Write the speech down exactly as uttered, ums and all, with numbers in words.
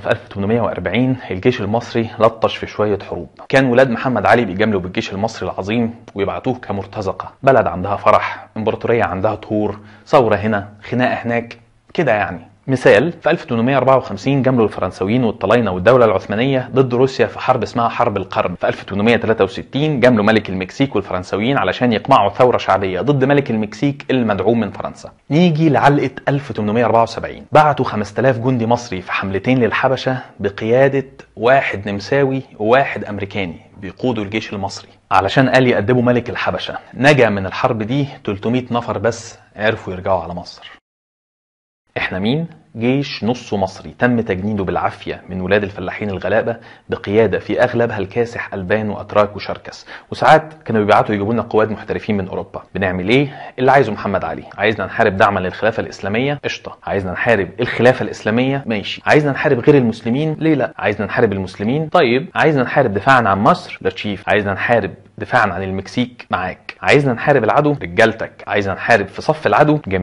في ألف وثمانمائة وأربعين الجيش المصري لطش في شوية حروب. كان ولاد محمد علي بيجاملوا بالجيش المصري العظيم ويبعتوه كمرتزقة، بلد عندها فرح، امبراطورية عندها طهور، ثورة هنا، خناقة هناك كده يعني. مثال، في ألف وثمانمائة وأربعة وخمسين جاملوا الفرنساويين والطلاينة والدولة العثمانية ضد روسيا في حرب اسمها حرب القرن. في ألف وثمانمائة وثلاثة وستين جاملوا ملك المكسيك والفرنساويين علشان يقمعوا ثورة شعبية ضد ملك المكسيك المدعوم من فرنسا. نيجي لعلقة ألف وثمانمائة وأربعة وسبعين، بعتوا خمسة آلاف جندي مصري في حملتين للحبشة بقيادة واحد نمساوي وواحد أمريكاني بيقودوا الجيش المصري علشان قال يأدبوا ملك الحبشة. نجا من الحرب دي ثلاثمائة نفر بس عرفوا يرجعوا على مصر. احنا مين؟ جيش نصه مصري تم تجنيده بالعافية من ولاد الفلاحين الغلابة بقيادة في أغلبها الكاسح ألبان وأتراك وشركس، وساعات كانوا بيبعتوا يجيبوا لنا قواد محترفين من أوروبا. بنعمل إيه؟ اللي عايزه محمد علي. عايزنا نحارب دعما للخلافة الإسلامية؟ قشطة. عايزنا نحارب الخلافة الإسلامية؟ ماشي. عايزنا نحارب غير المسلمين؟ ليه لا؟ عايزنا نحارب المسلمين؟ طيب. عايزنا نحارب دفاعا عن مصر؟ لا تشيف. عايزنا نحارب دفاعا عن المكسيك؟ معاك. عايزنا نحارب العدو؟ رجالتك. عايزنا نحارب في صف العدو؟ جميل.